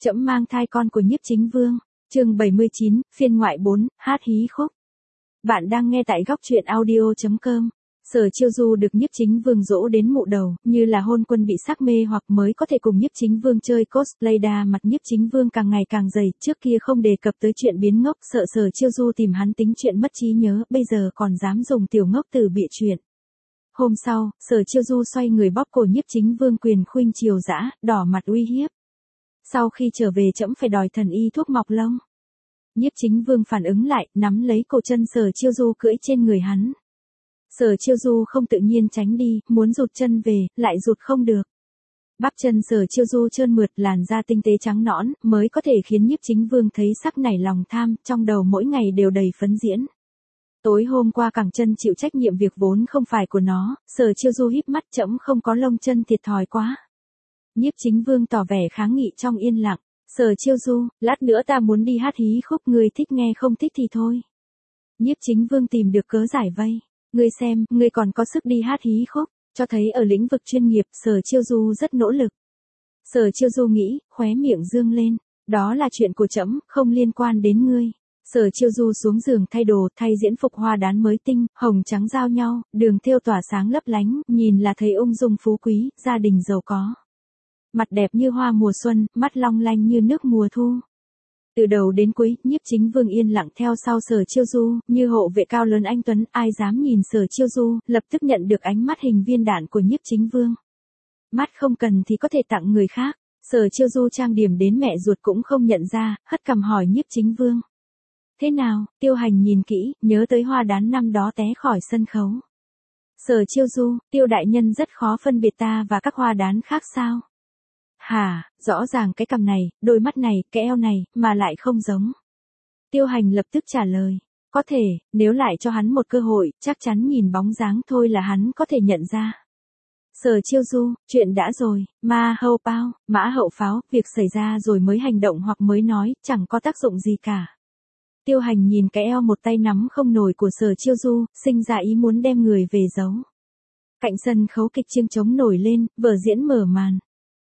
Trẫm mang thai con của Nhiếp Chính Vương, chương 79, phiên ngoại 4, hát hí khúc. Bạn đang nghe tại góc truyện audio.com. Sở Chiêu Du được Nhiếp Chính Vương dỗ đến mụ đầu, như là hôn quân bị sắc mê hoặc mới có thể cùng Nhiếp Chính Vương chơi cosplay. Đa mặt Nhiếp Chính Vương càng ngày càng dày, trước kia không đề cập tới chuyện biến ngốc, sợ Sở Chiêu Du tìm hắn tính chuyện mất trí nhớ, bây giờ còn dám dùng tiểu ngốc từ bịa chuyện. Hôm sau, Sở Chiêu Du xoay người bóp cổ Nhiếp Chính Vương quyền khuynh chiều dã, đỏ mặt uy hiếp. Sau khi trở về trẫm phải đòi thần y thuốc mọc lông. Nhiếp Chính Vương phản ứng lại, nắm lấy cổ chân Sở Chiêu Du cưỡi trên người hắn. Sở Chiêu Du không tự nhiên tránh đi, muốn rụt chân về, lại rụt không được. Bắp chân Sở Chiêu Du trơn mượt, làn da tinh tế trắng nõn, mới có thể khiến Nhiếp Chính Vương thấy sắc nảy lòng tham, trong đầu mỗi ngày đều đầy phấn diễn. Tối hôm qua cẳng chân chịu trách nhiệm việc vốn không phải của nó, Sở Chiêu Du híp mắt, trẫm không có lông chân thiệt thòi quá. Nhiếp Chính Vương tỏ vẻ kháng nghị trong yên lặng. Sở Chiêu Du, lát nữa ta muốn đi hát hí khúc, ngươi thích nghe không thích thì thôi. Nhiếp Chính Vương tìm được cớ giải vây. Ngươi xem, ngươi còn có sức đi hát hí khúc, cho thấy ở lĩnh vực chuyên nghiệp, Sở Chiêu Du rất nỗ lực. Sở Chiêu Du nghĩ, khóe miệng dương lên, đó là chuyện của trẫm, không liên quan đến ngươi. Sở Chiêu Du xuống giường thay đồ, thay diễn phục hoa đán mới tinh, hồng trắng giao nhau, đường thêu tỏa sáng lấp lánh, nhìn là thấy ung dung phú quý, gia đình giàu có. Mặt đẹp như hoa mùa xuân, mắt long lanh như nước mùa thu. Từ đầu đến cuối, Nhiếp Chính Vương yên lặng theo sau Sở Chiêu Du, như hộ vệ cao lớn anh tuấn, ai dám nhìn Sở Chiêu Du, lập tức nhận được ánh mắt hình viên đạn của Nhiếp Chính Vương. Mắt không cần thì có thể tặng người khác, Sở Chiêu Du trang điểm đến mẹ ruột cũng không nhận ra, hất cằm hỏi Nhiếp Chính Vương. Thế nào, Tiêu Hành nhìn kỹ, nhớ tới hoa đán năm đó té khỏi sân khấu. Sở Chiêu Du, Tiêu đại nhân rất khó phân biệt ta và các hoa đán khác sao? Hả, rõ ràng cái cằm này, đôi mắt này, cái eo này, mà lại không giống. Tiêu Hành lập tức trả lời. Có thể, nếu lại cho hắn một cơ hội, chắc chắn nhìn bóng dáng thôi là hắn có thể nhận ra. Sở Chiêu Du, chuyện đã rồi, ma hậu bao, mã hậu pháo, việc xảy ra rồi mới hành động hoặc mới nói, chẳng có tác dụng gì cả. Tiêu Hành nhìn cái eo một tay nắm không nổi của Sở Chiêu Du, sinh ra ý muốn đem người về giấu. Cạnh sân khấu kịch chiêng trống nổi lên, vở diễn mở màn.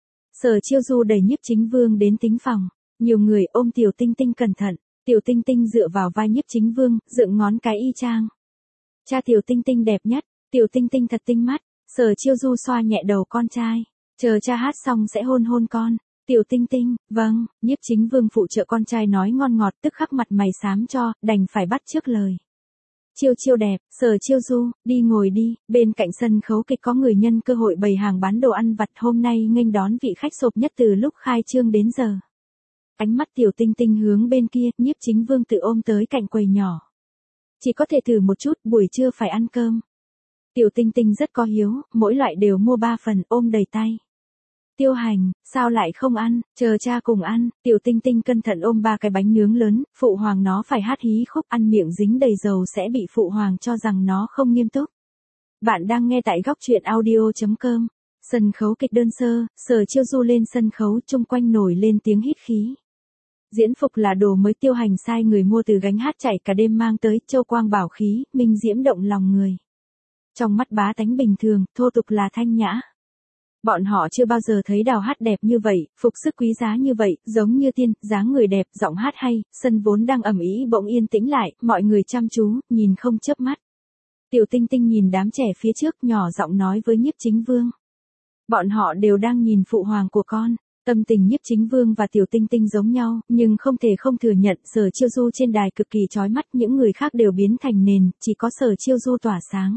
Sở Chiêu Du đẩy Nhiếp Chính Vương đến thính phòng, nhiều người ôm Tiểu Tinh Tinh cẩn thận, Tiểu Tinh Tinh dựa vào vai Nhiếp Chính Vương, dựng ngón cái y chang. Cha Tiểu Tinh Tinh đẹp nhất, Tiểu Tinh Tinh thật tinh mắt, Sở Chiêu Du xoa nhẹ đầu con trai, chờ cha hát xong sẽ hôn hôn con. Tiểu Tinh Tinh, vâng, Nhiếp Chính Vương phụ trợ con trai nói ngon ngọt, tức khắc mặt mày xám cho, đành phải bắt chước lời. Chiêu Chiêu đẹp, Sở Chiêu Du, đi ngồi đi, bên cạnh sân khấu kịch có người nhân cơ hội bày hàng bán đồ ăn vặt, hôm nay nghênh đón vị khách sộp nhất từ lúc khai trương đến giờ. Ánh mắt Tiểu Tinh Tinh hướng bên kia, Nhiếp Chính Vương tự ôm tới cạnh quầy nhỏ. Chỉ có thể thử một chút, buổi trưa phải ăn cơm. Tiểu Tinh Tinh rất có hiếu, mỗi loại đều mua 3 phần, ôm đầy tay. Tiêu Hành, sao lại không ăn, chờ cha cùng ăn. Tiểu Tinh Tinh cẩn thận ôm 3 cái bánh nướng lớn, phụ hoàng nó phải hát hí khúc, ăn miệng dính đầy dầu sẽ bị phụ hoàng cho rằng nó không nghiêm túc. Bạn đang nghe tại góc truyện audio.com. Sân khấu kịch đơn sơ, Sở Chiêu Du lên sân khấu, chung quanh nổi lên tiếng hít khí. Diễn phục là đồ mới Tiêu Hành sai người mua từ gánh hát chạy cả đêm mang tới, châu quang bảo khí, minh diễm động lòng người. Trong mắt bá tánh bình thường, thô tục là thanh nhã. Bọn họ chưa bao giờ thấy đào hát đẹp như vậy, phục sức quý giá như vậy, giống như tiên, dáng người đẹp, giọng hát hay, sân vốn đang ầm ĩ bỗng yên tĩnh lại, mọi người chăm chú, nhìn không chớp mắt. Tiểu Tinh Tinh nhìn đám trẻ phía trước, nhỏ giọng nói với Nhiếp Chính Vương. Bọn họ đều đang nhìn phụ hoàng của con. Tâm tình Nhiếp Chính Vương và Tiểu Tinh Tinh giống nhau, nhưng không thể không thừa nhận, Sở Chiêu Du trên đài cực kỳ chói mắt, những người khác đều biến thành nền, chỉ có Sở Chiêu Du tỏa sáng.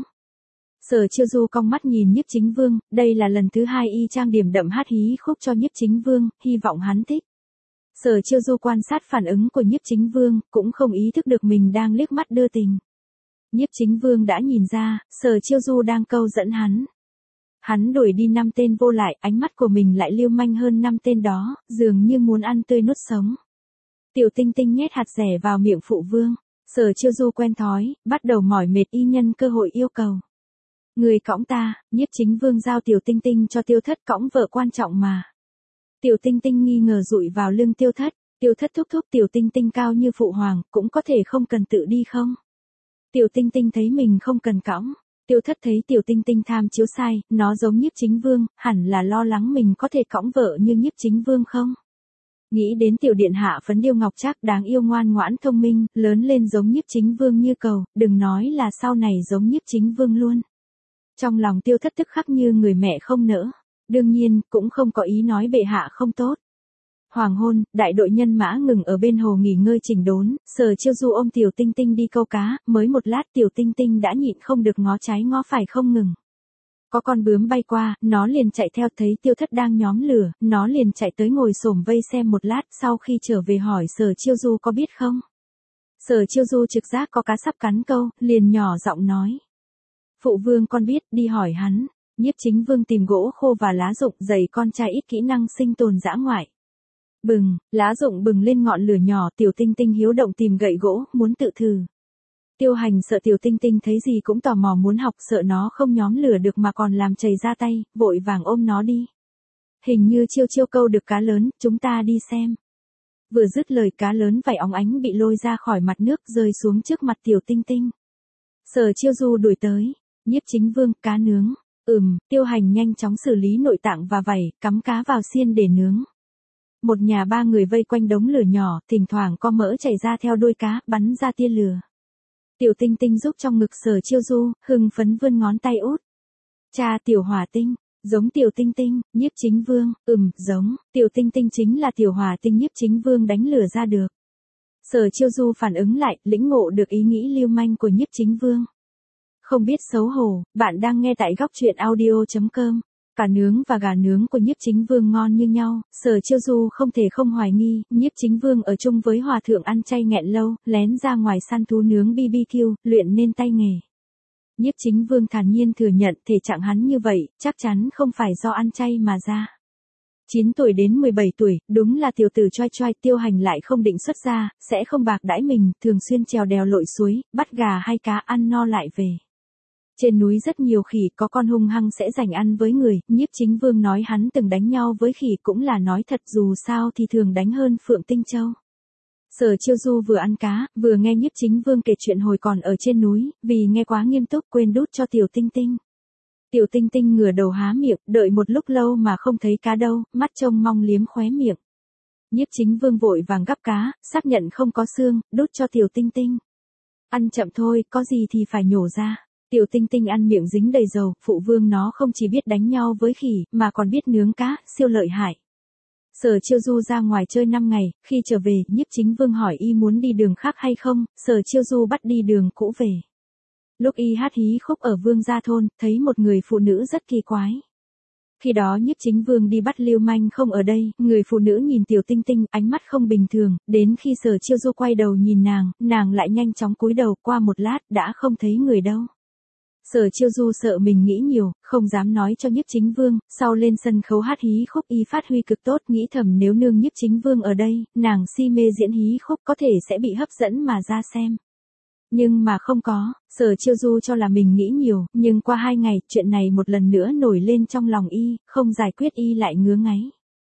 Sở Chiêu Du cong mắt nhìn Nhiếp Chính Vương, đây là lần thứ 2 y trang điểm đậm hát hí khúc cho Nhiếp Chính Vương, hy vọng hắn thích. Sở Chiêu Du quan sát phản ứng của Nhiếp Chính Vương, cũng không ý thức được mình đang liếc mắt đưa tình. Nhiếp Chính Vương đã nhìn ra, Sở Chiêu Du đang câu dẫn hắn. Hắn đuổi đi 5 tên vô lại, ánh mắt của mình lại lưu manh hơn 5 tên đó, dường như muốn ăn tươi nuốt sống. Tiểu Tinh Tinh nhét hạt dẻ vào miệng phụ vương. Sở Chiêu Du quen thói, bắt đầu mỏi mệt y nhân cơ hội yêu cầu. Người cõng ta, Nhiếp Chính Vương giao Tiểu Tinh Tinh cho Tiêu Thất, cõng vợ quan trọng mà. Tiểu Tinh Tinh nghi ngờ dụi vào lưng Tiêu Thất, Tiêu Thất thúc thúc Tiểu Tinh Tinh cao như phụ hoàng, cũng có thể không cần tự đi không? Tiểu Tinh Tinh thấy mình không cần cõng. Tiêu Thất thấy Tiểu Tinh Tinh tham chiếu sai, nó giống Nhiếp Chính Vương, hẳn là lo lắng mình có thể cõng vợ như Nhiếp Chính Vương không? Nghĩ đến tiểu điện hạ phấn điêu ngọc trác đáng yêu ngoan ngoãn thông minh, lớn lên giống Nhiếp Chính Vương như cầu, đừng nói là sau này giống Nhiếp Chính Vương luôn. Trong lòng Tiêu Thất tức khắc như người mẹ không nỡ, đương nhiên, cũng không có ý nói bệ hạ không tốt. Hoàng hôn, đại đội nhân mã ngừng ở bên hồ nghỉ ngơi chỉnh đốn, Sở Chiêu Du ôm Tiểu Tinh Tinh đi câu cá, mới một lát Tiểu Tinh Tinh đã nhịn không được ngó trái ngó phải không ngừng. Có con bướm bay qua, nó liền chạy theo, thấy Tiêu Thất đang nhóm lửa, nó liền chạy tới ngồi xổm vây xem một lát, sau khi trở về hỏi Sở Chiêu Du có biết không. Sở Chiêu Du trực giác có cá sắp cắn câu, liền nhỏ giọng nói. Phụ vương con biết, đi hỏi hắn. Nhiếp Chính Vương tìm gỗ khô và lá rụng dày con trai ít kỹ năng sinh tồn dã ngoại. Bừng, lá rụng bừng lên ngọn lửa nhỏ, Tiểu Tinh Tinh hiếu động tìm gậy gỗ, muốn tự thử. Tiêu Hành sợ Tiểu Tinh Tinh thấy gì cũng tò mò muốn học, sợ nó không nhóm lửa được mà còn làm chảy ra tay, vội vàng ôm nó đi. Hình như Chiêu Chiêu câu được cá lớn, chúng ta đi xem. Vừa dứt lời cá lớn vảy óng ánh bị lôi ra khỏi mặt nước rơi xuống trước mặt Tiểu Tinh Tinh. Sở Chiêu Du đuổi tới, Nhiếp Chính Vương, cá nướng. Tiêu Hành nhanh chóng xử lý nội tạng và vảy, cắm cá vào xiên để nướng. Một nhà ba người vây quanh đống lửa nhỏ, thỉnh thoảng có mỡ chảy ra theo đuôi cá, bắn ra tia lửa. Tiểu Tinh Tinh giúp trong ngực Sở Chiêu Du, hưng phấn vươn ngón tay út. Cha Tiểu Hỏa Tinh, giống Tiểu Tinh Tinh, Nhiếp Chính Vương, giống, Tiểu Tinh Tinh chính là Tiểu Hỏa Tinh Nhiếp Chính Vương đánh lửa ra được. Sở Chiêu Du phản ứng lại, lĩnh ngộ được ý nghĩ lưu manh của Nhiếp Chính Vương. Không biết xấu hổ, bạn đang nghe tại góc truyện audio.com. Cá nướng và gà nướng của Nhiếp Chính Vương ngon như nhau, Sở Chiêu Du không thể không hoài nghi, Nhiếp Chính Vương ở chung với hòa thượng ăn chay nghẹn lâu, lén ra ngoài săn thú nướng BBQ, luyện nên tay nghề. Nhiếp Chính Vương thản nhiên thừa nhận thể trạng hắn như vậy, chắc chắn không phải do ăn chay mà ra. 9 tuổi đến 17 tuổi, đúng là tiểu tử choi choi, Tiêu Hành lại không định xuất gia, sẽ không bạc đãi mình, thường xuyên trèo đèo lội suối, bắt gà hay cá ăn no lại về. Trên núi rất nhiều khỉ, có con hung hăng sẽ giành ăn với người, Nhiếp Chính Vương nói hắn từng đánh nhau với khỉ cũng là nói thật, dù sao thì thường đánh hơn Phượng Tinh Châu. Sở Chiêu Du vừa ăn cá, vừa nghe Nhiếp Chính Vương kể chuyện hồi còn ở trên núi, vì nghe quá nghiêm túc quên đút cho Tiểu Tinh Tinh. Tiểu Tinh Tinh ngửa đầu há miệng, đợi một lúc lâu mà không thấy cá đâu, mắt trông mong liếm khóe miệng. Nhiếp Chính Vương vội vàng gắp cá, xác nhận không có xương, đút cho Tiểu Tinh Tinh. Ăn chậm thôi, có gì thì phải nhổ ra. Tiểu Tinh Tinh ăn miệng dính đầy dầu, phụ vương nó không chỉ biết đánh nhau với khỉ, mà còn biết nướng cá, siêu lợi hại. Sở Chiêu Du ra ngoài chơi 5 ngày, khi trở về, Nhiếp Chính Vương hỏi y muốn đi đường khác hay không, Sở Chiêu Du bắt đi đường cũ về. Lúc y hát hí khúc ở Vương Gia Thôn, thấy một người phụ nữ rất kỳ quái. Khi đó Nhiếp Chính Vương đi bắt lưu manh không ở đây, người phụ nữ nhìn Tiểu Tinh Tinh, ánh mắt không bình thường, đến khi Sở Chiêu Du quay đầu nhìn nàng lại nhanh chóng cúi đầu, qua một lát, đã không thấy người đâu. Sở Chiêu Du sợ mình nghĩ nhiều, không dám nói cho Nhiếp Chính Vương, sau lên sân khấu hát hí khúc y phát huy cực tốt, nghĩ thầm nếu nương Nhiếp Chính Vương ở đây, nàng si mê diễn hí khúc có thể sẽ bị hấp dẫn mà ra xem. Nhưng mà không có, Sở Chiêu Du cho là mình nghĩ nhiều, nhưng qua 2 ngày, chuyện này một lần nữa nổi lên trong lòng y, không giải quyết y lại ngứa ngáy.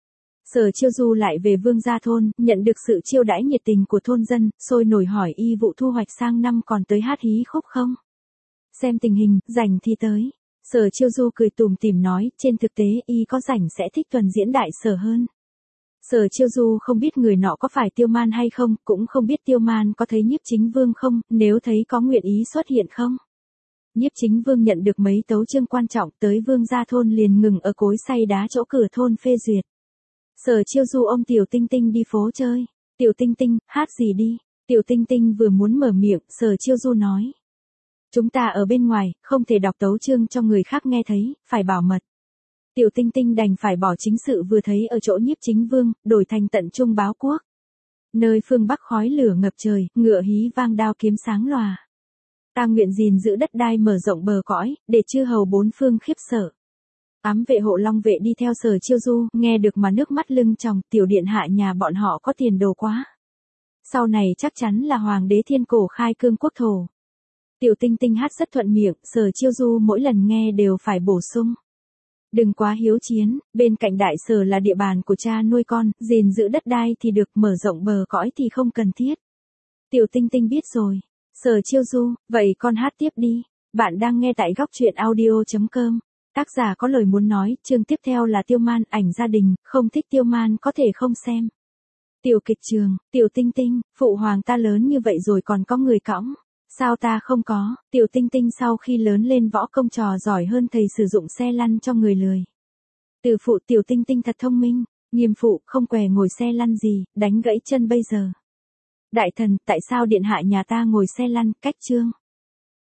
Sở Chiêu Du lại về Vương Gia Thôn, nhận được sự chiêu đãi nhiệt tình của thôn dân, sôi nổi hỏi y vụ thu hoạch sang năm còn tới hát hí khúc không? Xem tình hình, rảnh thì tới. Sở Chiêu Du cười tủm tỉm nói, trên thực tế y có rảnh sẽ thích tuần diễn đại sở hơn. Sở Chiêu Du không biết người nọ có phải Tiêu Man hay không, cũng không biết Tiêu Man có thấy Nhiếp Chính Vương không, nếu thấy có nguyện ý xuất hiện không. Nhiếp Chính Vương nhận được mấy tấu chương quan trọng, tới Vương Gia Thôn liền ngừng ở cối xay đá chỗ cửa thôn phê duyệt. Sở Chiêu Du ôm Tiểu Tinh Tinh đi phố chơi. Tiểu Tinh Tinh, hát gì đi. Tiểu Tinh Tinh vừa muốn mở miệng, Sở Chiêu Du nói. Chúng ta ở bên ngoài, không thể đọc tấu chương cho người khác nghe thấy, phải bảo mật. Tiểu Tinh Tinh đành phải bỏ chính sự vừa thấy ở chỗ Nhiếp Chính Vương, đổi thành tận trung báo quốc. Nơi phương Bắc khói lửa ngập trời, ngựa hí vang đao kiếm sáng lòa. Ta nguyện gìn giữ đất đai mở rộng bờ cõi, để chư hầu bốn phương khiếp sợ. Ám vệ hộ long vệ đi theo Sở Chiêu Du, nghe được mà nước mắt lưng tròng, tiểu điện hạ nhà bọn họ có tiền đồ quá. Sau này chắc chắn là hoàng đế thiên cổ khai cương quốc thổ. Tiểu Tinh Tinh hát rất thuận miệng, Sở Chiêu Du mỗi lần nghe đều phải bổ sung. Đừng quá hiếu chiến, bên cạnh đại sở là địa bàn của cha nuôi con, gìn giữ đất đai thì được, mở rộng bờ cõi thì không cần thiết. Tiểu Tinh Tinh biết rồi. Sở Chiêu Du, vậy con hát tiếp đi. Bạn đang nghe tại góc truyện audio.com. Tác giả có lời muốn nói, chương tiếp theo là Tiêu Man, ảnh gia đình, không thích Tiêu Man có thể không xem. Tiểu Kiệt Trường, Tiểu Tinh Tinh, phụ hoàng ta lớn như vậy rồi còn có người cõng. Sao ta không có? Tiểu Tinh Tinh sau khi lớn lên võ công trò giỏi hơn thầy sử dụng xe lăn cho người lười. Từ phụ Tiểu Tinh Tinh thật thông minh, nghiêm phụ không què ngồi xe lăn gì, đánh gãy chân bây giờ. Đại thần, tại sao điện hạ nhà ta ngồi xe lăn, cách chương?